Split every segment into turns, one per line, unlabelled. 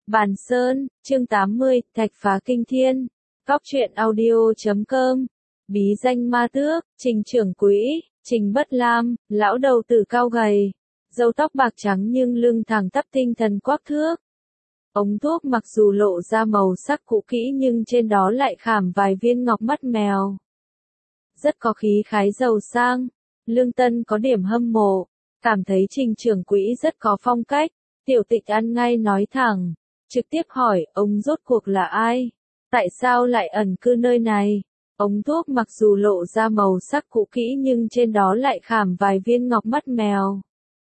Bàn Sơn, chương 80, Thạch phá kinh thiên. Góc truyện audio.com. Bí danh ma tước, Trình trưởng quỹ, Trình Bất Lam, lão đầu tử cao gầy, râu tóc bạc trắng nhưng lưng thẳng tắp tinh thần quắc thước. Ống thuốc mặc dù lộ ra màu sắc cũ kỹ nhưng trên đó lại khảm vài viên ngọc mắt mèo. Rất có khí khái giàu sang. Lương Tân có điểm hâm mộ, cảm thấy Trình trưởng quỹ rất có phong cách. Tiểu Tịch ăn ngay nói thẳng, trực tiếp hỏi ông rốt cuộc là ai? Tại sao lại ẩn cư nơi này? Ống thuốc mặc dù lộ ra màu sắc cũ kỹ nhưng trên đó lại khảm vài viên ngọc mắt mèo.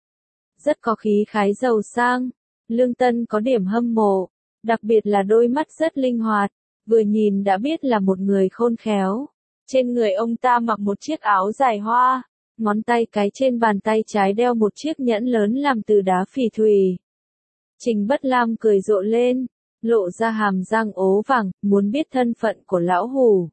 Rất có khí khái giàu sang. Lương Tân có điểm hâm mộ, đặc biệt là đôi mắt rất linh hoạt, vừa nhìn đã biết là một người khôn khéo. Trên người ông ta mặc một chiếc áo dài hoa, ngón tay cái trên bàn tay trái đeo một chiếc nhẫn lớn làm từ đá phỉ thủy. Trình Bất Lam cười rộ lên, lộ ra hàm răng ố vàng, muốn biết thân phận của lão hủ.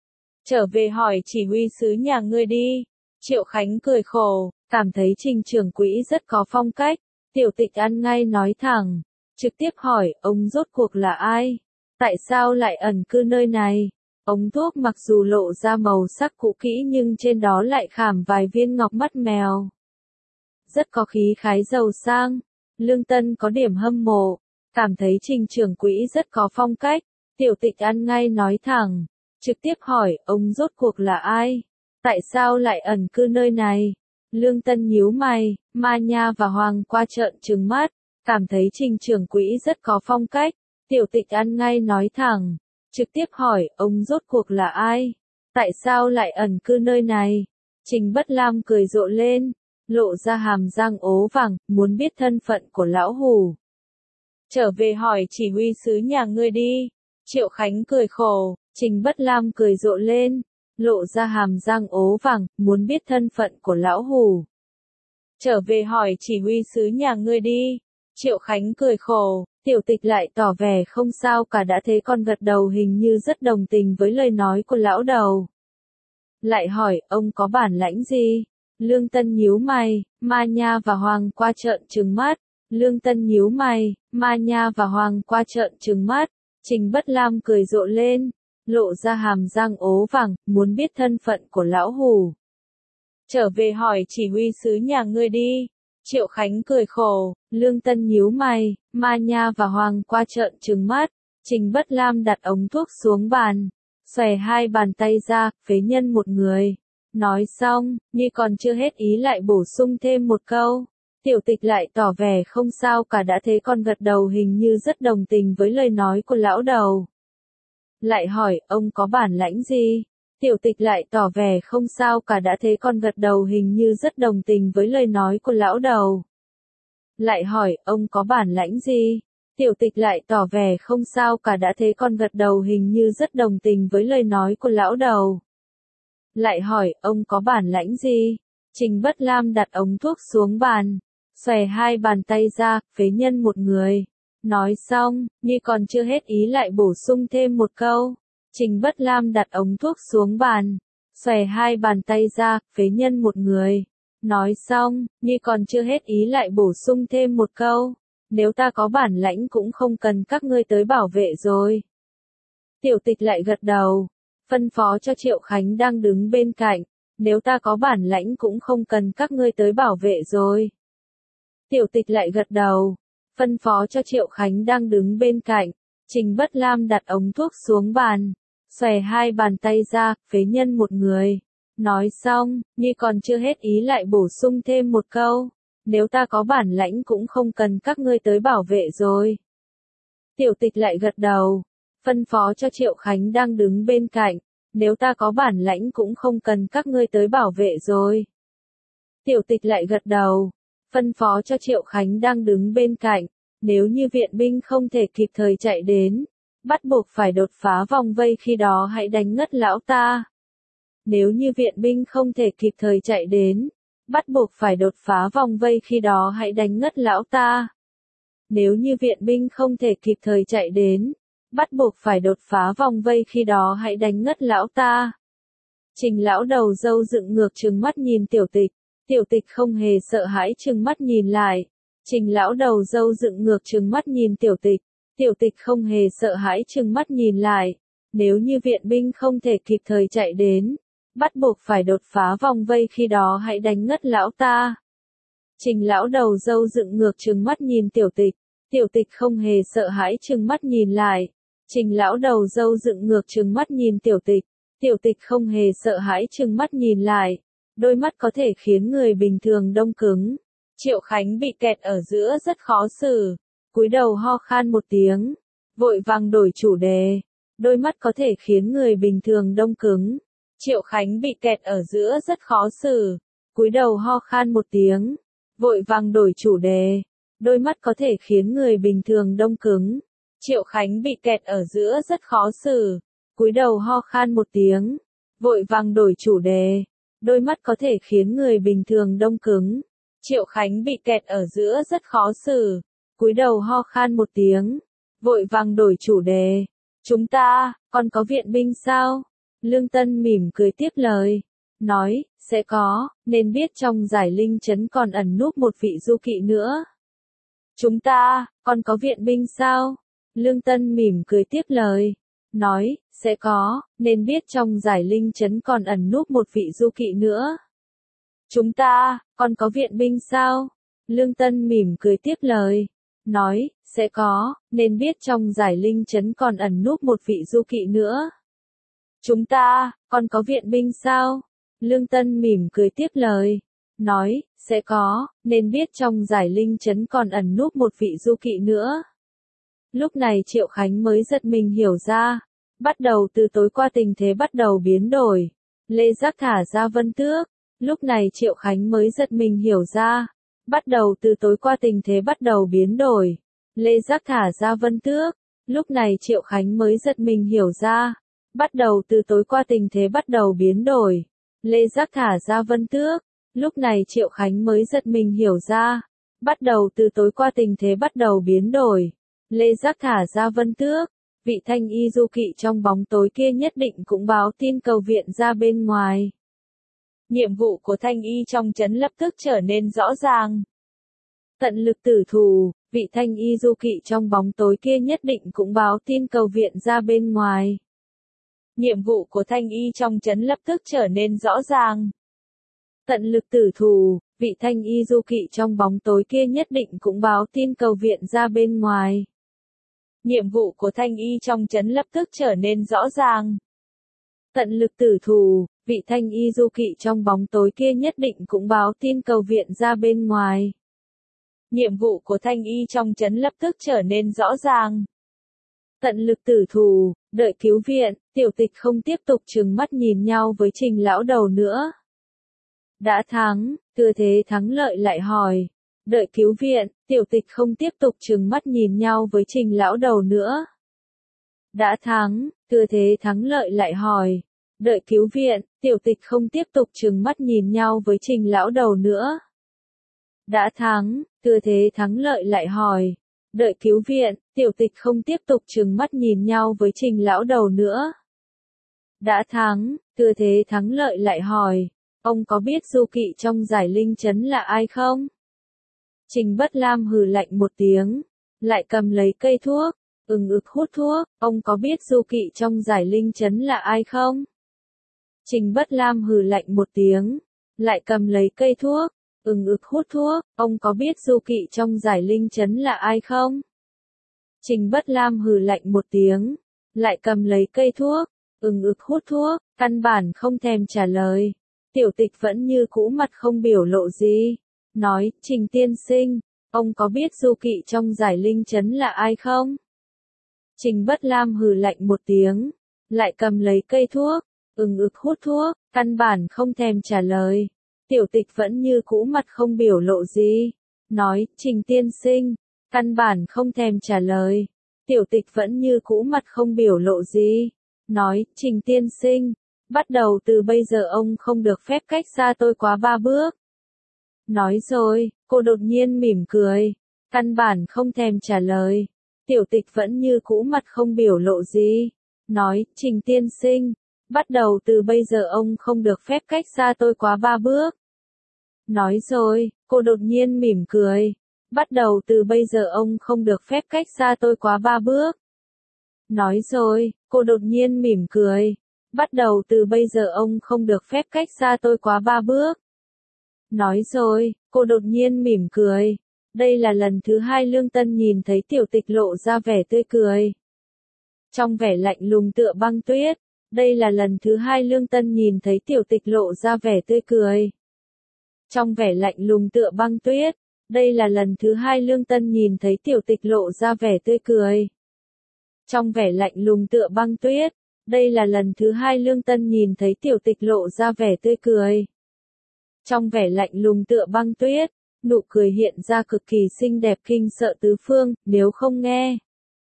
Trở về hỏi chỉ huy sứ nhà ngươi đi. Triệu Khánh cười khổ, cảm thấy Trình trưởng quỹ rất có phong cách. Tiểu Tịch ăn ngay nói thẳng, trực tiếp hỏi ông rốt cuộc là ai? Tại sao lại ẩn cư nơi này? Ống thuốc mặc dù lộ ra màu sắc cũ kỹ nhưng trên đó lại khảm vài viên ngọc mắt mèo. Rất có khí khái giàu sang. Lương Tân có điểm hâm mộ, cảm thấy Trình trưởng quỹ rất có phong cách. Tiểu Tịch ăn ngay nói thẳng, trực tiếp hỏi ông rốt cuộc là ai? Tại sao lại ẩn cư nơi này? Lương Tân nhíu mày, Ma Nha và Hoàng qua trợn trừng mắt, cảm thấy Trình trưởng quỹ rất có phong cách. Tiểu Tịch ăn ngay nói thẳng, trực tiếp hỏi ông rốt cuộc là ai? Tại sao lại ẩn cư nơi này? Trình Bất Lam cười rộ lên, lộ ra hàm răng ố vàng, muốn biết thân phận của lão hủ. Trở về hỏi chỉ huy sứ nhà ngươi đi. Triệu Khánh cười khổ, Trình Bất Lam cười rộ lên, lộ ra hàm răng ố vàng, muốn biết thân phận của lão hủ. Trở về hỏi chỉ huy sứ nhà ngươi đi. Triệu Khánh cười khổ, Tiểu Tịch lại tỏ vẻ không sao cả đã thế còn gật đầu hình như rất đồng tình với lời nói của lão đầu. Lại hỏi ông có bản lãnh gì? Lương Tân nhíu mày, Ma Nha và Hoàng qua trợn trừng mắt. Lương Tân nhíu mày, Ma Nha và Hoàng qua trợn trừng mắt. Trình Bất Lam cười rộ lên, lộ ra hàm răng ố vàng, muốn biết thân phận của lão hủ. Trở về hỏi chỉ huy sứ nhà ngươi đi. Triệu Khánh cười khổ, Lương Tân nhíu mày, Ma Nha và Hoàng qua trợn trừng mắt. Trình Bất Lam đặt ống thuốc xuống bàn, xòe hai bàn tay ra, phế nhân một người. Nói xong, như còn chưa hết ý lại bổ sung thêm một câu. Tiểu Tịch lại tỏ vẻ không sao cả đã thế còn gật đầu hình như rất đồng tình với lời nói của lão đầu. Lại hỏi ông có bản lãnh gì? Tiểu Tịch lại tỏ vẻ không sao cả đã thế còn gật đầu hình như rất đồng tình với lời nói của lão đầu. Lại hỏi ông có bản lãnh gì? Tiểu Tịch lại tỏ vẻ không sao cả đã thế còn gật đầu hình như rất đồng tình với lời nói của lão đầu. Lại hỏi ông có bản lãnh gì? Trình Bất Lam đặt ống thuốc xuống bàn, xòe hai bàn tay ra, phế nhân một người. Nói xong, như còn chưa hết ý lại bổ sung thêm một câu. Trình Bất Lam đặt ống thuốc xuống bàn, xòe hai bàn tay ra, phế nhân một người. Nói xong, như còn chưa hết ý lại bổ sung thêm một câu. Nếu ta có bản lãnh cũng không cần các ngươi tới bảo vệ rồi. Tiểu Tịch lại gật đầu, phân phó cho Triệu Khánh đang đứng bên cạnh. Nếu ta có bản lãnh cũng không cần các ngươi tới bảo vệ rồi. Tiểu Tịch lại gật đầu, phân phó cho Triệu Khánh đang đứng bên cạnh. Trình Bất Lam đặt ống thuốc xuống bàn, xòe hai bàn tay ra, phế nhân một người. Nói xong, như còn chưa hết ý lại bổ sung thêm một câu. Nếu ta có bản lãnh cũng không cần các ngươi tới bảo vệ rồi. Tiểu Tịch lại gật đầu, phân phó cho Triệu Khánh đang đứng bên cạnh. Nếu ta có bản lãnh cũng không cần các ngươi tới bảo vệ rồi. Tiểu Tịch lại gật đầu, phân phó cho Triệu Khánh đang đứng bên cạnh. Nếu như viện binh không thể kịp thời chạy đến, bắt buộc phải đột phá vòng vây khi đó hãy đánh ngất lão ta. Nếu như viện binh không thể kịp thời chạy đến, bắt buộc phải đột phá vòng vây khi đó hãy đánh ngất lão ta. Nếu như viện binh không thể kịp thời chạy đến, bắt buộc phải đột phá vòng vây khi đó hãy đánh ngất lão ta. Trình lão đầu râu dựng ngược trừng mắt nhìn Tiểu Tịch. Tiểu Tịch không hề sợ hãi trừng mắt nhìn lại. Trình lão đầu râu dựng ngược trừng mắt nhìn Tiểu Tịch. Tiểu tịch không hề sợ hãi trừng mắt nhìn lại. Nếu như viện binh không thể kịp thời chạy đến, bắt buộc phải đột phá vòng vây, khi đó hãy đánh ngất lão ta. Trình lão đầu râu dựng ngược trừng mắt nhìn tiểu tịch. Tiểu tịch không hề sợ hãi trừng mắt nhìn lại. Trình lão đầu râu dựng ngược trừng mắt nhìn tiểu tịch. Tiểu tịch không hề sợ hãi trừng mắt nhìn lại. Đôi mắt có thể khiến người bình thường đông cứng. Triệu Khánh bị kẹt ở giữa rất khó xử. Cúi đầu ho khan một tiếng. Vội vàng đổi chủ đề. Đôi mắt có thể khiến người bình thường đông cứng. Triệu Khánh bị kẹt ở giữa rất khó xử. Cúi đầu ho khan một tiếng. Vội vàng đổi chủ đề. Đôi mắt có thể khiến người bình thường đông cứng. Triệu Khánh bị kẹt ở giữa rất khó xử. Cúi đầu ho khan một tiếng. Vội vàng đổi chủ đề. Đôi mắt có thể khiến người bình thường đông cứng. Triệu Khánh bị kẹt ở giữa rất khó xử. Cúi đầu ho khan một tiếng. Vội vàng đổi chủ đề. Chúng ta, còn có viện binh sao? Lương Tân mỉm cười tiếp lời. Nói, sẽ có, nên biết trong giải linh trấn còn ẩn núp một vị du kỵ nữa. Chúng ta, còn có viện binh sao? Lương Tân mỉm cười tiếp lời. Nói, sẽ có, nên biết trong giải linh trấn còn ẩn núp một vị du kỵ nữa. Chúng ta, còn có viện binh sao? Lương Tân mỉm cười tiếp lời. Nói, sẽ có, nên biết trong giải linh trấn còn ẩn núp một vị du kỵ nữa. Chúng ta, còn có viện binh sao? Lương Tân mỉm cười tiếp lời. Nói, sẽ có, nên biết trong giải linh trấn còn ẩn núp một vị du kỵ nữa. Lúc này Triệu Khánh mới giật mình hiểu ra. Bắt đầu từ tối qua tình thế bắt đầu biến đổi. Lê Giác thả ra Vân Tước. Lúc này Triệu Khánh mới giật mình hiểu ra. Bắt đầu từ tối qua tình thế bắt đầu biến đổi. Lê Giác thả ra Vân Tước. Lúc này Triệu Khánh mới giật mình hiểu ra. Bắt đầu từ tối qua tình thế bắt đầu biến đổi. Lê Giác thả ra Vân Tước. Lúc này Triệu Khánh mới giật mình hiểu ra. Bắt đầu từ tối qua tình thế bắt đầu biến đổi. Lê Giác thả ra Vân Tước. Vị thanh y du kỵ trong bóng tối kia nhất định cũng báo tin cầu viện ra bên ngoài. Nhiệm vụ của thanh y trong trấn lập tức trở nên rõ ràng. Tận lực tử thủ, vị thanh y du kỵ trong bóng tối kia nhất định cũng báo tin cầu viện ra bên ngoài. Nhiệm vụ của thanh y trong trấn lập tức trở nên rõ ràng. Tận lực tử thủ, vị thanh y du kỵ trong bóng tối kia nhất định cũng báo tin cầu viện ra bên ngoài. Nhiệm vụ của thanh y trong trấn lập tức trở nên rõ ràng. Tận lực tử thủ, vị thanh y du kỵ trong bóng tối kia nhất định cũng báo tin cầu viện ra bên ngoài. Nhiệm vụ của thanh y trong trấn lập tức trở nên rõ ràng. Tận lực tử thủ, đợi cứu viện, tiểu tịch không tiếp tục trừng mắt nhìn nhau với Trình lão đầu nữa. Đã thắng, thừa thế thắng lợi lại hỏi. Đợi cứu viện, tiểu tịch không tiếp tục trừng mắt nhìn nhau với Trình lão đầu nữa. Đã thắng, thừa thế thắng lợi lại hỏi. Đợi cứu viện, tiểu tịch không tiếp tục trừng mắt nhìn nhau với Trình lão đầu nữa. Đã thắng, thừa thế thắng lợi lại hỏi. Đợi cứu viện, tiểu tịch không tiếp tục trừng mắt nhìn nhau với Trình lão đầu nữa. Đã thắng, thừa thế thắng lợi lại hỏi. Ông có biết du kỵ trong giải linh trấn là ai không? Trình Bất Lam hừ lạnh một tiếng, lại cầm lấy cây thuốc, ực hút thuốc. Ông có biết du kỵ trong giải linh trấn là ai không? Trình Bất Lam hừ lạnh một tiếng, lại cầm lấy cây thuốc, ực hút thuốc. Ông có biết du kỵ trong giải linh trấn là ai không? Trình Bất Lam hừ lạnh một tiếng, lại cầm lấy cây thuốc, ực hút thuốc, căn bản không thèm trả lời. Tiểu tịch vẫn như cũ mặt không biểu lộ gì. Nói, Trình tiên sinh, ông có biết du kỵ trong giải linh trấn là ai không? Trình Bất Lam hừ lạnh một tiếng, lại cầm lấy cây thuốc, ực hút thuốc, căn bản không thèm trả lời. Tiểu tịch vẫn như cũ mặt không biểu lộ gì. Nói, Trình tiên sinh, căn bản không thèm trả lời. Tiểu tịch vẫn như cũ mặt không biểu lộ gì. Nói, Trình tiên sinh, bắt đầu từ bây giờ ông không được phép cách xa tôi quá 3 bước. Nói rồi, cô đột nhiên mỉm cười. Căn bản không thèm trả lời. Tiểu tịch vẫn như cũ mặt không biểu lộ gì. Nói, Trình tiên sinh, bắt đầu từ bây giờ ông không được phép cách xa tôi quá 3 bước. Nói rồi, cô đột nhiên mỉm cười. Bắt đầu từ bây giờ ông không được phép cách xa tôi quá 3 bước. Nói rồi, cô đột nhiên mỉm cười. Bắt đầu từ bây giờ ông không được phép cách xa tôi quá 3 bước. Nói rồi, cô đột nhiên mỉm cười. Đây là lần thứ hai Lương Tân nhìn thấy Tiểu Tịch lộ ra vẻ tươi cười. Trong vẻ lạnh lùng tựa băng tuyết. Đây là lần thứ hai Lương Tân nhìn thấy Tiểu Tịch lộ ra vẻ tươi cười. Trong vẻ lạnh lùng tựa băng tuyết. Đây là lần thứ hai Lương Tân nhìn thấy Tiểu Tịch lộ ra vẻ tươi cười. Trong vẻ lạnh lùng tựa băng tuyết. Đây là lần thứ hai Lương Tân nhìn thấy Tiểu Tịch lộ ra vẻ tươi cười. Trong vẻ lạnh lùng tựa băng tuyết, nụ cười hiện ra cực kỳ xinh đẹp kinh sợ tứ phương, nếu không nghe.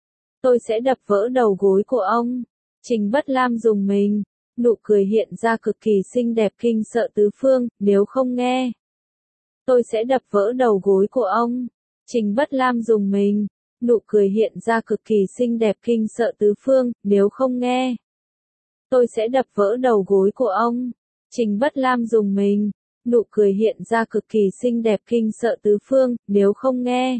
Tôi sẽ đập vỡ đầu gối của ông. Trình Bất Lam dùng mình, nụ cười hiện ra cực kỳ xinh đẹp kinh sợ tứ phương, nếu không nghe. Tôi sẽ đập vỡ đầu gối của ông. Trình Bất Lam dùng mình, nụ cười hiện ra cực kỳ xinh đẹp kinh sợ tứ phương, nếu không nghe. Tôi sẽ đập vỡ đầu gối của ông. Trình Bất Lam dùng mình, nụ cười hiện ra cực kỳ xinh đẹp kinh sợ tứ phương, nếu không nghe.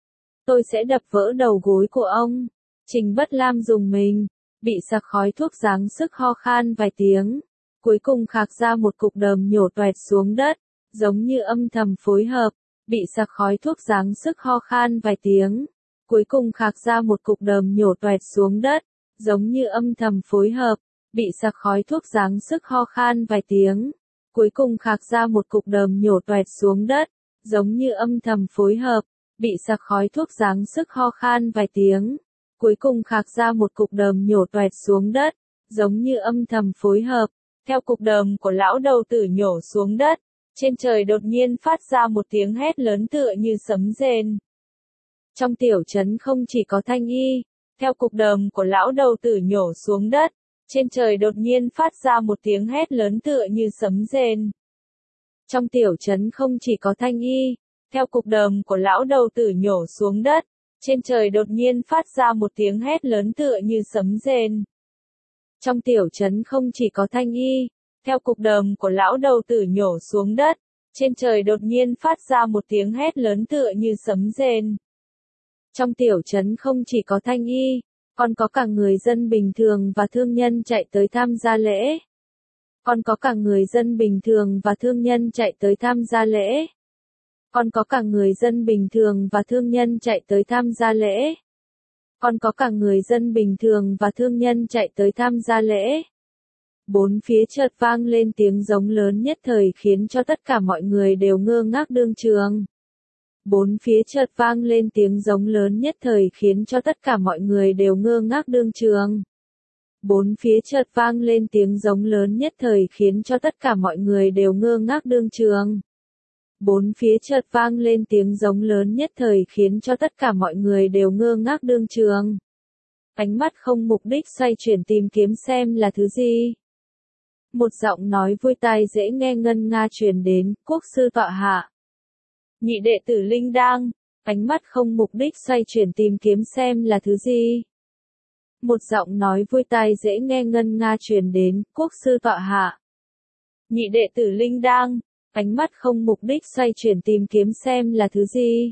Tôi sẽ đập vỡ đầu gối của ông. Trình Bất Lam dùng mình, bị sặc khói thuốc giáng sức ho khan vài tiếng. Cuối cùng khạc ra một cục đờm nhổ toẹt xuống đất, giống như âm thầm phối hợp, bị sặc khói thuốc giáng sức ho khan vài tiếng. Cuối cùng khạc ra một cục đờm nhổ toẹt xuống đất, giống như âm thầm phối hợp, bị sặc khói thuốc giáng sức ho khan vài tiếng. Cuối cùng khạc ra một cục đờm nhổ toẹt xuống đất, giống như âm thầm phối hợp, bị sặc khói thuốc giáng sức ho khan vài tiếng. Cuối cùng khạc ra một cục đờm nhổ toẹt xuống đất, giống như âm thầm phối hợp, theo cục đờm của lão đầu tử nhổ xuống đất. Trên trời đột nhiên phát ra một tiếng hét lớn tựa như sấm rền. Trong tiểu trấn không chỉ có Thanh Y, theo cục đờm của lão đầu tử nhổ xuống đất. Trên trời đột nhiên phát ra một tiếng hét lớn tựa như sấm rền. Trong tiểu trấn không chỉ có Thanh Y, theo cục đờm của lão đầu tử nhổ xuống đất. Trên trời đột nhiên phát ra một tiếng hét lớn tựa như sấm rền. Trong tiểu trấn không chỉ có Thanh Y, theo cục đờm của lão đầu tử nhổ xuống đất. Trên trời đột nhiên phát ra một tiếng hét lớn tựa như sấm rền. Trong tiểu trấn không chỉ có Thanh Y, còn có cả người dân bình thường và thương nhân chạy tới tham gia lễ. Còn có cả người dân bình thường và thương nhân chạy tới tham gia lễ. Còn có cả người dân bình thường và thương nhân chạy tới tham gia lễ. Còn có cả người dân bình thường và thương nhân chạy tới tham gia lễ. Bốn phía chợt vang lên tiếng giống lớn nhất thời khiến cho tất cả mọi người đều ngơ ngác đương trường. Bốn phía chợt vang lên tiếng giống lớn nhất thời khiến cho tất cả mọi người đều ngơ ngác đương trường. Bốn phía chợt vang lên tiếng giống lớn nhất thời khiến cho tất cả mọi người đều ngơ ngác đương trường. Bốn phía chợt vang lên tiếng giống lớn nhất thời khiến cho tất cả mọi người đều ngơ ngác đương trường. Ánh mắt không mục đích xoay chuyển tìm kiếm xem là thứ gì. Một giọng nói vui tai dễ nghe ngân nga truyền đến, quốc sư tọa hạ. Nhị đệ tử Linh Đang, ánh mắt không mục đích xoay chuyển tìm kiếm xem là thứ gì. Một giọng nói vui tai dễ nghe ngân nga truyền đến, quốc sư tọa hạ. Nhị đệ tử Linh Đang, ánh mắt không mục đích xoay chuyển tìm kiếm xem là thứ gì.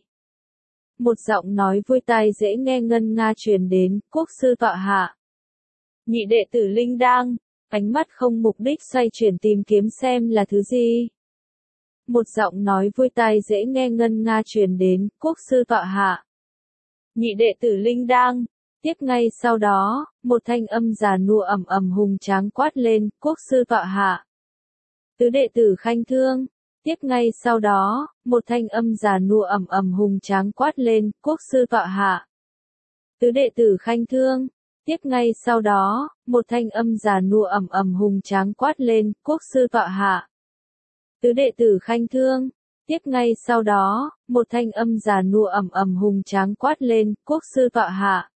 Một giọng nói vui tai dễ nghe ngân nga truyền đến, quốc sư tọa hạ. Nhị đệ tử Linh Đang, ánh mắt không mục đích xoay chuyển tìm kiếm xem là thứ gì. Một giọng nói vui tai dễ nghe ngân nga truyền đến, quốc sư tọa hạ. Nhị đệ tử Linh Đang. Tiếp ngay sau đó, một thanh âm già nua ầm ầm hùng tráng quát lên, quốc sư tọa hạ. Tứ đệ tử Khanh Thương. Tiếp ngay sau đó, một thanh âm già nua ầm ầm hùng tráng quát lên, quốc sư tọa hạ. Tứ đệ tử Khanh Thương. Tiếp ngay sau đó, một thanh âm già nua ầm ầm hùng tráng quát lên, quốc sư tọa hạ. Tứ đệ tử Khanh Thương. Tiếp ngay sau đó, một thanh âm già nua ầm ầm hùng tráng quát lên, quốc sư tọa hạ.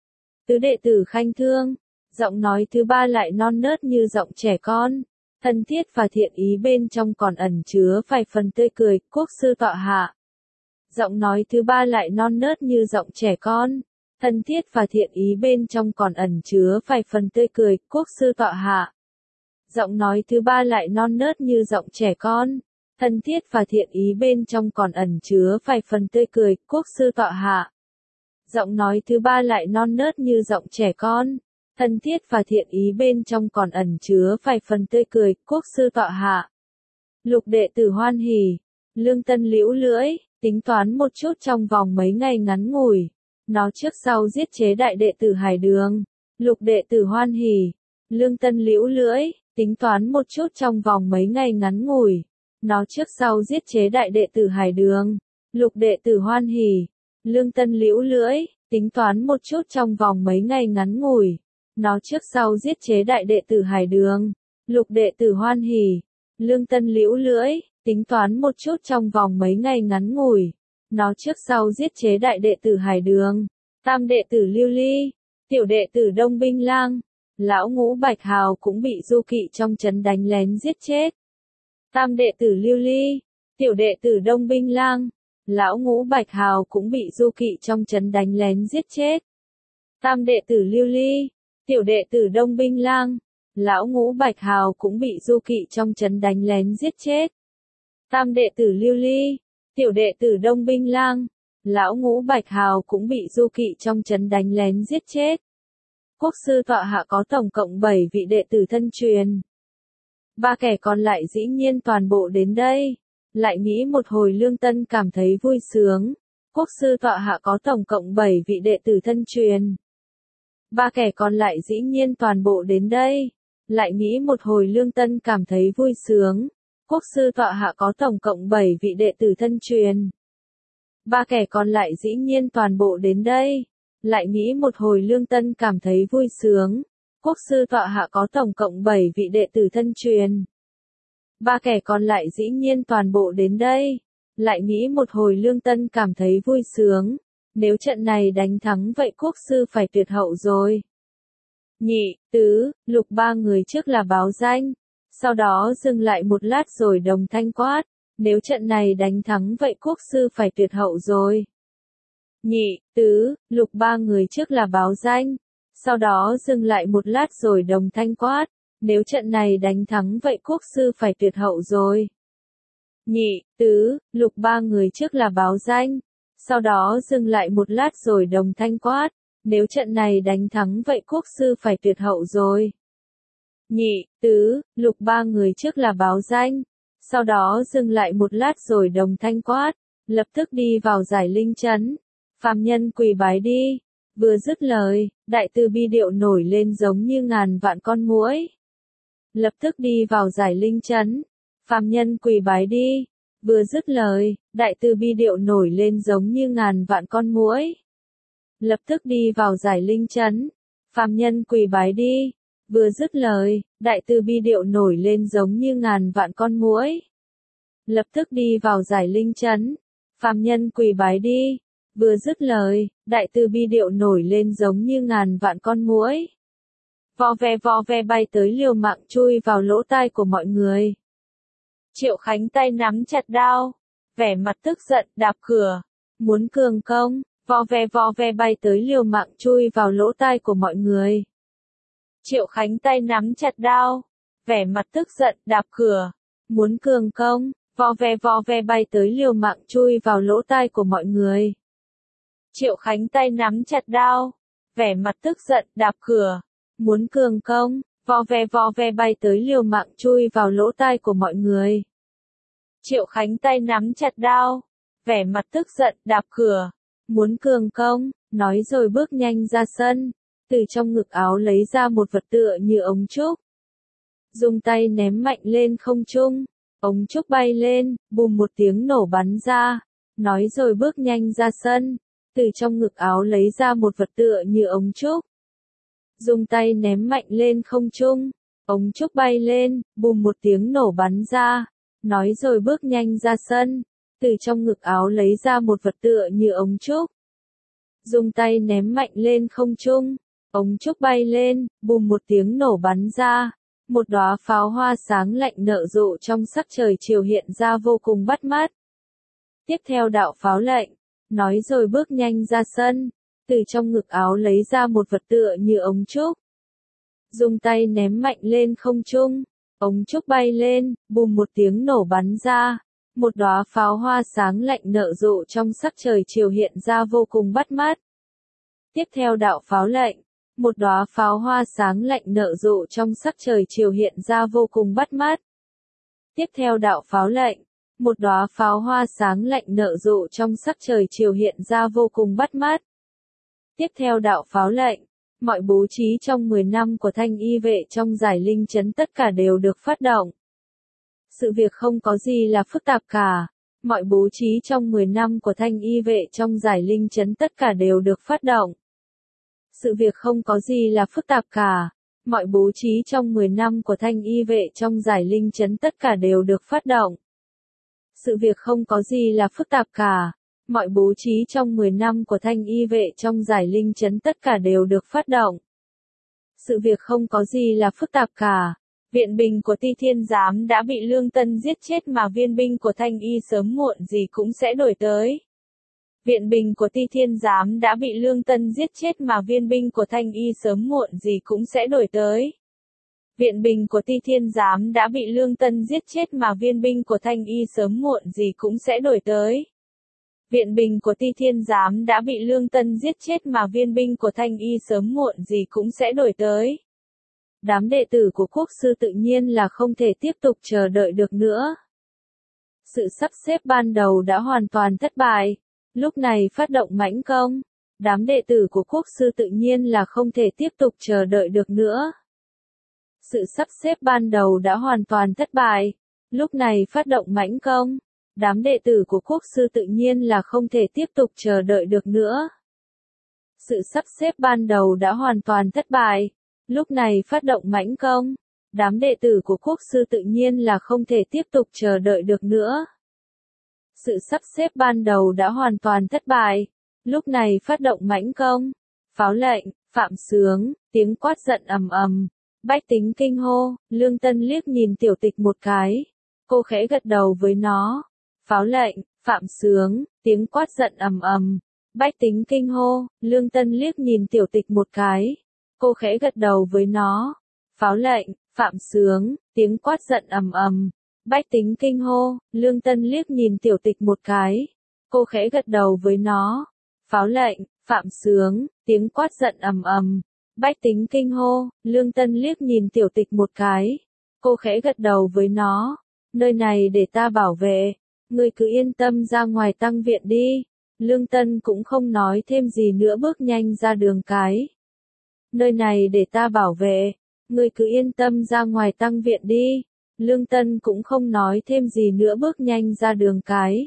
Tứ đệ tử Khanh Thương. Giọng nói thứ ba lại non nớt như giọng trẻ con, thân thiết và thiện ý bên trong còn ẩn chứa vài phần tươi cười, quốc sư tọa hạ. Giọng nói thứ ba lại non nớt như giọng trẻ con, thân thiết và thiện ý bên trong còn ẩn chứa vài phần tươi cười, quốc sư tọa hạ. Giọng nói thứ ba lại non nớt như giọng trẻ con, thân thiết và thiện ý bên trong còn ẩn chứa vài phần tươi cười, quốc sư tọa hạ. Giọng nói thứ ba lại non nớt như giọng trẻ con, thân thiết và thiện ý bên trong còn ẩn chứa vài phần tươi cười, quốc sư tọa hạ. Lục đệ tử hoan hỉ, Lương Tân liễu lưỡi, tính toán một chút trong vòng mấy ngày ngắn ngủi, nó trước sau giết chế đại đệ tử Hải Đường. Lục đệ tử hoan hỉ, Lương Tân liễu lưỡi, tính toán một chút trong vòng mấy ngày ngắn ngủi, nó trước sau giết chế đại đệ tử Hải Đường. Lục đệ tử hoan hỉ, Lương Tân liễu lưỡi, tính toán một chút trong vòng mấy ngày ngắn ngủi, nó trước sau giết chế đại đệ tử Hải Đường. Lục đệ tử hoan hỉ, Lương Tân liễu lưỡi, tính toán một chút trong vòng mấy ngày ngắn ngủi, nó trước sau giết chế đại đệ tử Hải Đường. Tam đệ tử Lưu Ly, tiểu đệ tử Đông Binh Lang, lão ngũ Bạch Hào cũng bị du kỵ trong trấn đánh lén giết chết. Tam đệ tử Lưu Ly, tiểu đệ tử Đông Binh Lang, lão ngũ Bạch Hào cũng bị du kỵ trong trấn đánh lén giết chết. Tam đệ tử Lưu Ly, tiểu đệ tử Đông Binh Lang, lão ngũ Bạch Hào cũng bị du kỵ trong trấn đánh lén giết chết. Tam đệ tử Lưu Ly, tiểu đệ tử Đông Binh Lang, lão ngũ Bạch Hào cũng bị du kỵ trong trấn đánh lén giết chết. Quốc sư tọa hạ có tổng cộng 7 vị đệ tử thân truyền. 3 kẻ còn lại dĩ nhiên toàn bộ đến đây. Lại nghĩ một hồi Lương Tân cảm thấy vui sướng. Quốc sư tọa hạ có tổng cộng 7 vị đệ tử thân truyền. 3 kẻ còn lại dĩ nhiên toàn bộ đến đây. Lại nghĩ một hồi Lương Tân cảm thấy vui sướng. Quốc sư tọa hạ có tổng cộng 7 vị đệ tử thân truyền. 3 kẻ còn lại dĩ nhiên toàn bộ đến đây. Lại nghĩ một hồi Lương Tân cảm thấy vui sướng. Quốc sư tọa hạ có tổng cộng 7 vị đệ tử thân truyền. 3 kẻ còn lại dĩ nhiên toàn bộ đến đây. Lại nghĩ một hồi Lương Tân cảm thấy vui sướng. Nếu trận này đánh thắng vậy quốc sư phải tuyệt hậu rồi. Nhị, tứ, lục 3 người trước là báo danh. Sau đó dừng lại một lát rồi đồng thanh quát. Nếu trận này đánh thắng vậy quốc sư phải tuyệt hậu rồi. Nhị, tứ, lục 3 người trước là báo danh. Sau đó dừng lại một lát rồi đồng thanh quát. Nếu trận này đánh thắng vậy quốc sư phải tuyệt hậu rồi. Nhị, tứ, lục 3 người trước là báo danh. Sau đó dừng lại một lát rồi đồng thanh quát. Nếu trận này đánh thắng vậy quốc sư phải tuyệt hậu rồi. Nhị, tứ, lục 3 người trước là báo danh. Sau đó dừng lại một lát rồi đồng thanh quát. Lập tức đi vào giải linh trấn. Phàm nhân quỳ bái đi. Vừa dứt lời, đại từ bi điệu nổi lên giống như ngàn vạn con muỗi. Lập tức đi vào giải linh trấn. Phàm nhân quỳ bái đi. Vừa dứt lời, đại từ bi điệu nổi lên giống như ngàn vạn con muỗi. Lập tức đi vào giải linh trấn. Phàm nhân quỳ bái đi. Vừa dứt lời, đại từ bi điệu nổi lên giống như ngàn vạn con muỗi. Lập tức đi vào giải linh trấn. Phàm nhân quỳ bái đi. Vừa dứt lời, đại từ bi điệu nổi lên giống như ngàn vạn con muỗi. Vo ve bay tới liều mạng chui vào lỗ tai của mọi người. Triệu Khánh tay nắm chặt đao, vẻ mặt tức giận đạp cửa, muốn cường công. Vo ve bay tới liều mạng chui vào lỗ tai của mọi người. Triệu Khánh tay nắm chặt đao, vẻ mặt tức giận đạp cửa, muốn cường công. Vo ve bay tới liều mạng chui vào lỗ tai của mọi người. Triệu Khánh tay nắm chặt đao, vẻ mặt tức giận đạp cửa, muốn cường công. Vo ve bay tới liều mạng chui vào lỗ tai của mọi người. Triệu Khánh tay nắm chặt đao, vẻ mặt tức giận đạp cửa, muốn cường công, nói rồi bước nhanh ra sân, từ trong ngực áo lấy ra một vật tựa như ống trúc. Dùng tay ném mạnh lên không trung, ống trúc bay lên, bùm một tiếng nổ bắn ra, nói rồi bước nhanh ra sân, từ trong ngực áo lấy ra một vật tựa như ống trúc. Dùng tay ném mạnh lên không trung, ống trúc bay lên, bùm một tiếng nổ bắn ra, nói rồi bước nhanh ra sân, từ trong ngực áo lấy ra một vật tựa như ống trúc. Dùng tay ném mạnh lên không trung, ống trúc bay lên, bùm một tiếng nổ bắn ra, một đóa pháo hoa sáng lạnh nở rộ trong sắc trời chiều hiện ra vô cùng bắt mắt. Tiếp theo đạo pháo lệnh, nói rồi bước nhanh ra sân, từ trong ngực áo lấy ra một vật tựa như ống trúc. Dùng tay ném mạnh lên không trung, ống trúc bay lên, bùm một tiếng nổ bắn ra, một đóa pháo hoa sáng lạnh nở rộ trong sắc trời chiều hiện ra vô cùng bắt mắt. Tiếp theo đạo pháo lệnh, một đóa pháo hoa sáng lạnh nở rộ trong sắc trời chiều hiện ra vô cùng bắt mắt. Tiếp theo đạo pháo lệnh, một đóa pháo hoa sáng lạnh nở rộ trong sắc trời chiều hiện ra vô cùng bắt mắt. Tiếp theo đạo pháo lệnh, mọi bố trí trong 10 năm của Thanh Y vệ trong giải linh trấn tất cả đều được phát động. Sự việc không có gì là phức tạp cả. Mọi bố trí trong 10 năm của Thanh Y vệ trong giải linh trấn tất cả đều được phát động. Sự việc không có gì là phức tạp cả. Mọi bố trí trong 10 năm của Thanh Y vệ trong giải linh trấn tất cả đều được phát động. Sự việc không có gì là phức tạp cả. Mọi bố trí trong 10 năm của Thanh Y vệ trong giải linh trấn tất cả đều được phát động. Sự việc không có gì là phức tạp cả. Viện binh của Ti Thiên Giám đã bị Lương Tân giết chết mà viên binh của Thanh Y sớm muộn gì cũng sẽ đuổi tới. Viện binh của Ti Thiên Giám đã bị Lương Tân giết chết mà viên binh của Thanh Y sớm muộn gì cũng sẽ đuổi tới. Viện binh của Ti Thiên Giám đã bị Lương Tân giết chết mà viên binh của Thanh Y sớm muộn gì cũng sẽ đuổi tới. Viện binh của Ti Thiên Giám đã bị Lương Tân giết chết mà viên binh của Thanh Y sớm muộn gì cũng sẽ đuổi tới. Đám đệ tử của quốc sư tự nhiên là không thể tiếp tục chờ đợi được nữa. Sự sắp xếp ban đầu đã hoàn toàn thất bại. Lúc này phát động mãnh công. Đám đệ tử của quốc sư tự nhiên là không thể tiếp tục chờ đợi được nữa. Sự sắp xếp ban đầu đã hoàn toàn thất bại. Lúc này phát động mãnh công. Đám đệ tử của quốc sư tự nhiên là không thể tiếp tục chờ đợi được nữa. Sự sắp xếp ban đầu đã hoàn toàn thất bại. Lúc này phát động mãnh công. Đám đệ tử của quốc sư tự nhiên là không thể tiếp tục chờ đợi được nữa. Sự sắp xếp ban đầu đã hoàn toàn thất bại. Lúc này phát động mãnh công. Pháo lệnh, Phạm Sướng, tiếng quát giận ầm ầm. Bách tính kinh hô, Lương Tân liếc nhìn Tiểu Tịch một cái. Cô khẽ gật đầu với nó. Pháo lệnh, Phạm Sướng, tiếng quát giận ầm ầm. Bách tính kinh hô, Lương Tân liếc nhìn Tiểu Tịch một cái. Cô khẽ gật đầu với nó. Pháo lệnh, Phạm Sướng, tiếng quát giận ầm ầm. Bách tính kinh hô, Lương Tân liếc nhìn Tiểu Tịch một cái. Cô khẽ gật đầu với nó. Pháo lệnh, Phạm Sướng, tiếng quát giận ầm ầm. Bách tính kinh hô, Lương Tân liếc nhìn Tiểu Tịch một cái. Cô khẽ gật đầu với nó. Nơi này để ta bảo vệ. Ngươi cứ yên tâm ra ngoài tăng viện đi. Lương Tân cũng không nói thêm gì nữa bước nhanh ra đường cái. Nơi này để ta bảo vệ. Ngươi cứ yên tâm ra ngoài tăng viện đi. Lương Tân cũng không nói thêm gì nữa bước nhanh ra đường cái.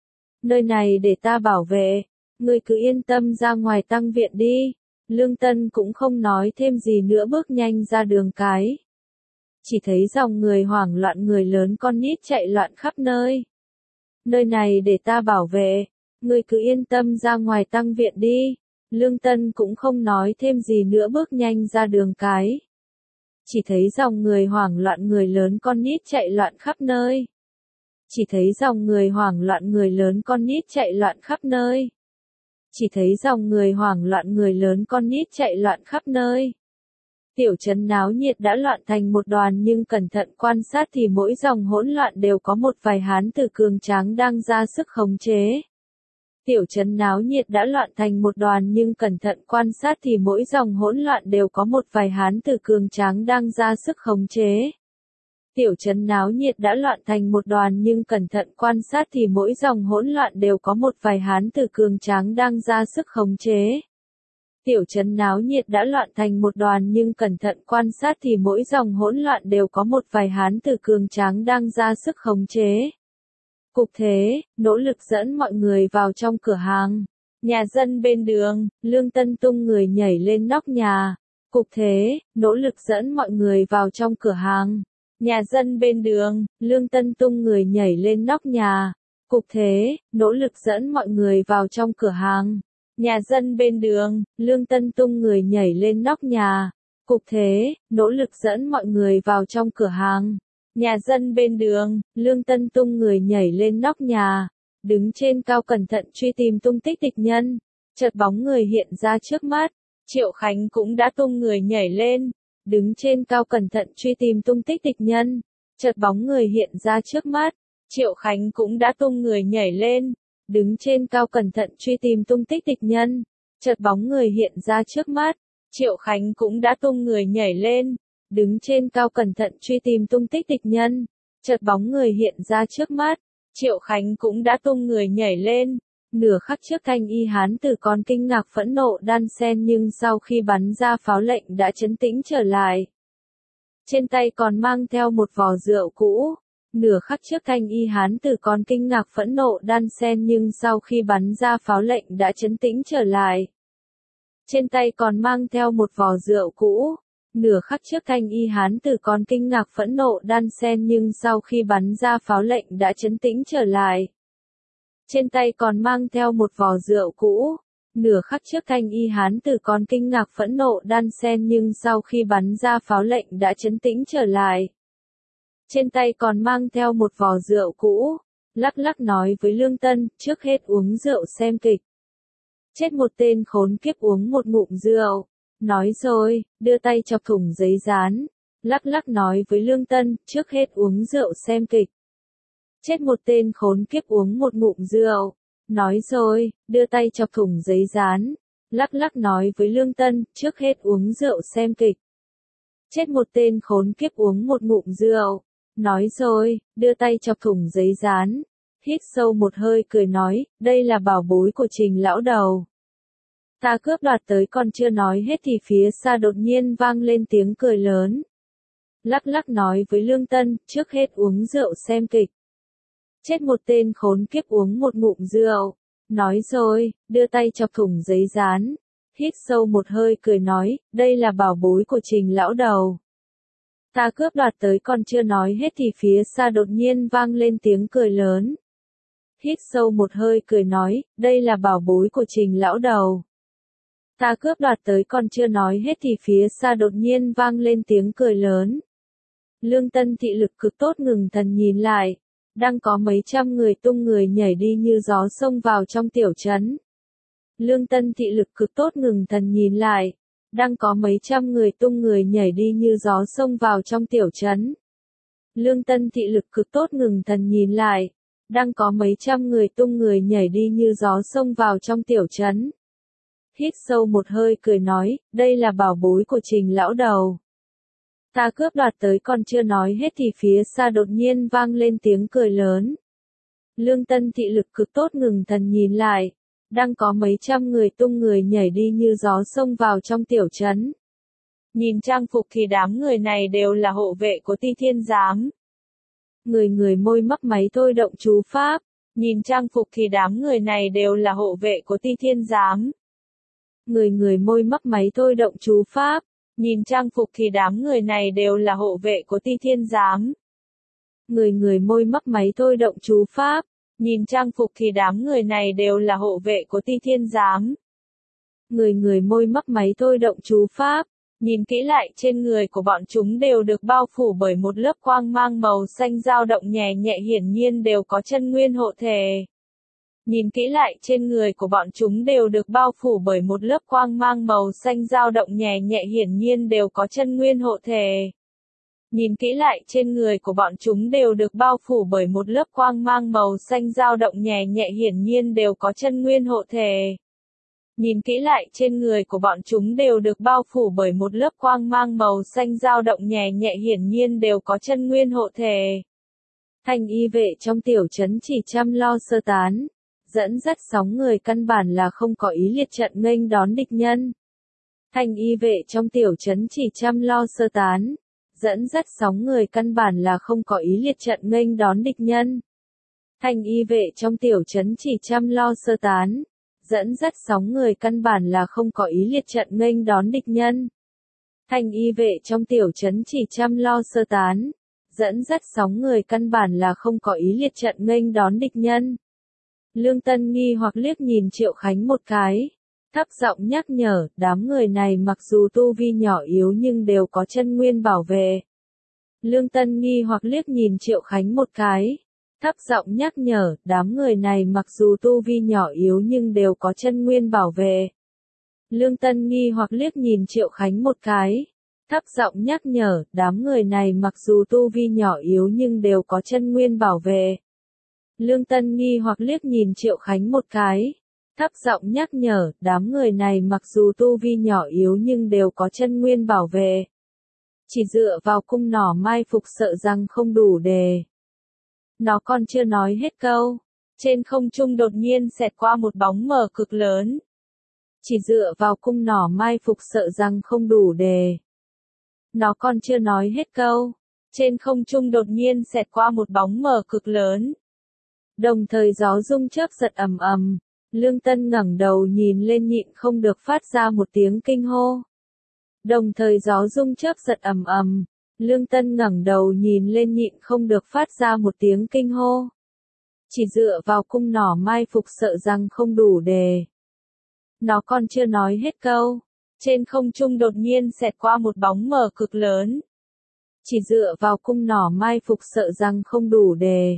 Nơi này để ta bảo vệ. Ngươi cứ yên tâm ra ngoài tăng viện đi. Lương Tân cũng không nói thêm gì nữa bước nhanh ra đường cái. Chỉ thấy dòng người hoảng loạn người lớn con nít chạy loạn khắp nơi. Nơi này để ta bảo vệ. Ngươi cứ yên tâm ra ngoài tăng viện đi. Lương Tân cũng không nói thêm gì nữa bước nhanh ra đường cái. Chỉ thấy dòng người hoảng loạn người lớn con nít chạy loạn khắp nơi. Chỉ thấy dòng người hoảng loạn người lớn con nít chạy loạn khắp nơi. Chỉ thấy dòng người hoảng loạn người lớn con nít chạy loạn khắp nơi. Tiểu trấn náo nhiệt đã loạn thành một đoàn nhưng cẩn thận quan sát thì mỗi dòng hỗn loạn đều có một vài hán tử cường tráng đang ra sức khống chế. Tiểu trấn náo nhiệt đã loạn thành một đoàn nhưng cẩn thận quan sát thì mỗi dòng hỗn loạn đều có một vài hán tử cường tráng đang ra sức khống chế. Tiểu trấn náo nhiệt đã loạn thành một đoàn nhưng cẩn thận quan sát thì mỗi dòng hỗn loạn đều có một vài hán tử cường tráng đang ra sức khống chế. Tiểu trấn náo nhiệt đã loạn thành một đoàn nhưng cẩn thận quan sát thì mỗi dòng hỗn loạn đều có một vài hán tử cường tráng đang ra sức khống chế. Cục thế, nỗ lực dẫn mọi người vào trong cửa hàng. Nhà dân bên đường, Lương Tân tung người nhảy lên nóc nhà. Cục thế, nỗ lực dẫn mọi người vào trong cửa hàng. Nhà dân bên đường, Lương Tân tung người nhảy lên nóc nhà. Cục thế, nỗ lực dẫn mọi người vào trong cửa hàng. Nhà dân bên đường, Lương Tân tung người nhảy lên nóc nhà. Cục thế, nỗ lực dẫn mọi người vào trong cửa hàng. Nhà dân bên đường, Lương Tân tung người nhảy lên nóc nhà. Đứng trên cao cẩn thận truy tìm tung tích địch nhân. Chợt bóng người hiện ra trước mắt. Triệu Khánh cũng đã tung người nhảy lên. Đứng trên cao cẩn thận truy tìm tung tích địch nhân. Chợt bóng người hiện ra trước mắt. Triệu Khánh cũng đã tung người nhảy lên, đứng trên cao cẩn thận truy tìm tung tích địch nhân. Chợt bóng người hiện ra trước mắt, Triệu Khánh cũng đã tung người nhảy lên, đứng trên cao cẩn thận truy tìm tung tích địch nhân. Chợt bóng người hiện ra trước mắt, Triệu Khánh cũng đã tung người nhảy lên. Nửa khắc trước Thanh Y hán tử còn kinh ngạc phẫn nộ đan xen nhưng sau khi bắn ra pháo lệnh đã trấn tĩnh trở lại. Trên tay còn mang theo một vò rượu cũ. Nửa khắc trước Thanh Y hán tử còn kinh ngạc phẫn nộ đan xen nhưng sau khi bắn ra pháo lệnh đã trấn tĩnh trở lại. Trên tay còn mang theo một vò rượu cũ. Nửa khắc trước Thanh Y hán tử còn kinh ngạc phẫn nộ đan xen nhưng sau khi bắn ra pháo lệnh đã trấn tĩnh trở lại. Trên tay còn mang theo một vò rượu cũ. Nửa khắc trước Thanh Y hán tử còn kinh ngạc phẫn nộ đan xen nhưng sau khi bắn ra pháo lệnh đã trấn tĩnh trở lại. Trên tay còn mang theo một vò rượu cũ. Lắc lắc nói với Lương Tân, trước hết uống rượu xem kịch. Chết một tên khốn kiếp uống một ngụm rượu. Nói rồi, đưa tay chọc thủng giấy dán. Lắc lắc nói với Lương Tân, trước hết uống rượu xem kịch. Chết một tên khốn kiếp uống một ngụm rượu. Nói rồi, đưa tay chọc thủng giấy dán. Lắc lắc nói với Lương Tân, trước hết uống rượu xem kịch. Chết một tên khốn kiếp uống một ngụm rượu. Nói rồi, đưa tay chọc thủng giấy dán. Hít sâu một hơi cười nói, đây là bảo bối của Trình lão đầu. Ta cướp đoạt tới còn chưa nói hết thì phía xa đột nhiên vang lên tiếng cười lớn. Lắc lắc nói với Lương Tân, trước hết uống rượu xem kịch. Chết một tên khốn kiếp uống một ngụm rượu. Nói rồi, đưa tay chọc thủng giấy dán. Hít sâu một hơi cười nói, đây là bảo bối của Trình lão đầu. Ta cướp đoạt tới còn chưa nói hết thì phía xa đột nhiên vang lên tiếng cười lớn. Hít sâu một hơi cười nói, đây là bảo bối của Trình lão đầu. Ta cướp đoạt tới còn chưa nói hết thì phía xa đột nhiên vang lên tiếng cười lớn. Lương Tân thị lực cực tốt ngừng thần nhìn lại. Đang có mấy trăm người tung người nhảy đi như gió xông vào trong tiểu trấn. Lương Tân thị lực cực tốt ngừng thần nhìn lại. Đang có mấy trăm người tung người nhảy đi như gió xông vào trong tiểu trấn. Lương Tân thị lực cực tốt ngừng thần nhìn lại. Đang có mấy trăm người tung người nhảy đi như gió xông vào trong tiểu trấn. Hít sâu một hơi cười nói, đây là bảo bối của Trình lão đầu. Ta cướp đoạt tới còn chưa nói hết thì phía xa đột nhiên vang lên tiếng cười lớn. Lương Tân thị lực cực tốt ngừng thần nhìn lại. Đang có mấy trăm người tung người nhảy đi như gió xông vào trong tiểu trấn. Nhìn trang phục thì đám người này đều là hộ vệ của Ti Thiên Giám. Người người môi mấp máy thôi động chú pháp. Nhìn trang phục thì đám người này đều là hộ vệ của Ti Thiên Giám. Người người môi mấp máy thôi động chú pháp. Nhìn trang phục thì đám người này đều là hộ vệ của Ti Thiên Giám. Người người môi mấp máy thôi động chú pháp. Nhìn trang phục thì đám người này đều là hộ vệ của Ti Thiên Giám. Người người môi mấp máy thôi động chú pháp. Nhìn kỹ lại trên người của bọn chúng đều được bao phủ bởi một lớp quang mang màu xanh dao động nhẹ nhẹ hiển nhiên đều có chân nguyên hộ thể. Nhìn kỹ lại trên người của bọn chúng đều được bao phủ bởi một lớp quang mang màu xanh dao động nhẹ nhẹ hiển nhiên đều có chân nguyên hộ thể. Nhìn kỹ lại trên người của bọn chúng đều được bao phủ bởi một lớp quang mang màu xanh dao động nhẹ nhẹ hiển nhiên đều có chân nguyên hộ thể. Nhìn kỹ lại trên người của bọn chúng đều được bao phủ bởi một lớp quang mang màu xanh dao động nhẹ nhẹ hiển nhiên đều có chân nguyên hộ thể. Thanh y vệ trong tiểu trấn chỉ chăm lo sơ tán. Dẫn dắt sóng người căn bản là không có ý liệt trận nghênh đón địch nhân. Thanh y vệ trong tiểu trấn chỉ chăm lo sơ tán. Dẫn dắt sóng người căn bản là không có ý liệt trận nghênh đón địch nhân. Thanh y vệ trong tiểu trấn chỉ chăm lo sơ tán. Dẫn dắt sóng người căn bản là không có ý liệt trận nghênh đón địch nhân. Thanh y vệ trong tiểu trấn chỉ chăm lo sơ tán. Dẫn dắt sóng người căn bản là không có ý liệt trận nghênh đón địch nhân. Lương Tân nghi hoặc liếc nhìn Triệu Khánh một cái. Thấp giọng nhắc nhở, đám người này mặc dù tu vi nhỏ yếu nhưng đều có chân nguyên bảo vệ. Lương Tân nghi hoặc liếc nhìn Triệu Khánh một cái. Thấp giọng nhắc nhở, đám người này mặc dù tu vi nhỏ yếu nhưng đều có chân nguyên bảo vệ. Lương Tân nghi hoặc liếc nhìn Triệu Khánh một cái. Thấp giọng nhắc nhở, đám người này mặc dù tu vi nhỏ yếu nhưng đều có chân nguyên bảo vệ. Lương Tân nghi hoặc liếc nhìn Triệu Khánh một cái. Thấp giọng nhắc nhở, đám người này mặc dù tu vi nhỏ yếu nhưng đều có chân nguyên bảo vệ. Chỉ dựa vào cung nỏ mai phục sợ rằng không đủ đề. Nó còn chưa nói hết câu. Trên không trung đột nhiên xẹt qua một bóng mờ cực lớn. Chỉ dựa vào cung nỏ mai phục sợ rằng không đủ đề. Nó còn chưa nói hết câu. Trên không trung đột nhiên xẹt qua một bóng mờ cực lớn. Đồng thời gió rung chớp giật ầm ầm. Lương Tân ngẩng đầu nhìn lên nhịn không được phát ra một tiếng kinh hô. Đồng thời gió rung chớp giật ầm ầm. Lương Tân ngẩng đầu nhìn lên nhịn không được phát ra một tiếng kinh hô. Chỉ dựa vào cung nỏ mai phục sợ rằng không đủ đề. Nó còn chưa nói hết câu. Trên không trung đột nhiên xẹt qua một bóng mờ cực lớn. Chỉ dựa vào cung nỏ mai phục sợ rằng không đủ đề.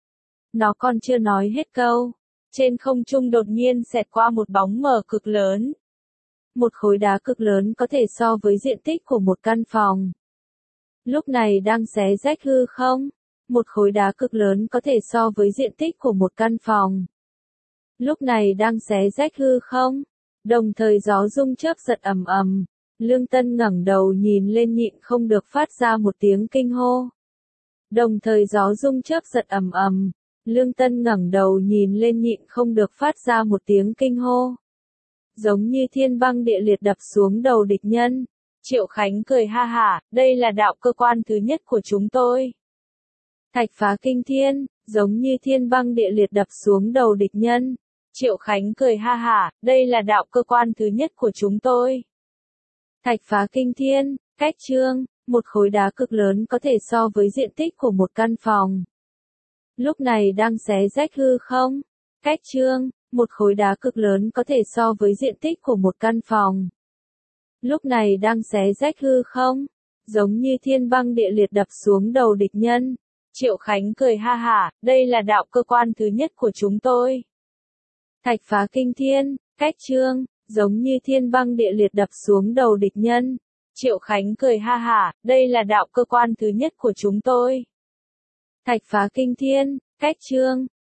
Nó còn chưa nói hết câu. Trên không trung đột nhiên xẹt qua một bóng mờ cực lớn. Một khối đá cực lớn có thể so với diện tích của một căn phòng. Lúc này đang xé rách hư không? Một khối đá cực lớn có thể so với diện tích của một căn phòng. Lúc này đang xé rách hư không? Đồng thời gió rung chớp giật ầm ầm. Lương Tân ngẩng đầu nhìn lên nhịn không được phát ra một tiếng kinh hô. Đồng thời gió rung chớp giật ầm ầm. Lương Tân ngẩng đầu nhìn lên nhịn không được phát ra một tiếng kinh hô. Giống như thiên băng địa liệt đập xuống đầu địch nhân. Triệu Khánh cười ha hả, đây là đạo cơ quan thứ nhất của chúng tôi. Thạch phá kinh thiên, giống như thiên băng địa liệt đập xuống đầu địch nhân. Triệu Khánh cười ha hả, đây là đạo cơ quan thứ nhất của chúng tôi. Thạch phá kinh thiên, cách chương, một khối đá cực lớn có thể so với diện tích của một căn phòng. Lúc này đang xé rách hư không? Cách chương, một khối đá cực lớn có thể so với diện tích của một căn phòng. Lúc này đang xé rách hư không? Giống như thiên băng địa liệt đập xuống đầu địch nhân. Triệu Khánh cười ha hả, đây là đạo cơ quan thứ nhất của chúng tôi. Thạch phá kinh thiên, cách chương, giống như thiên băng địa liệt đập xuống đầu địch nhân. Triệu Khánh cười ha hả, đây là đạo cơ quan thứ nhất của chúng tôi. Thạch phá kinh thiên, cách chương,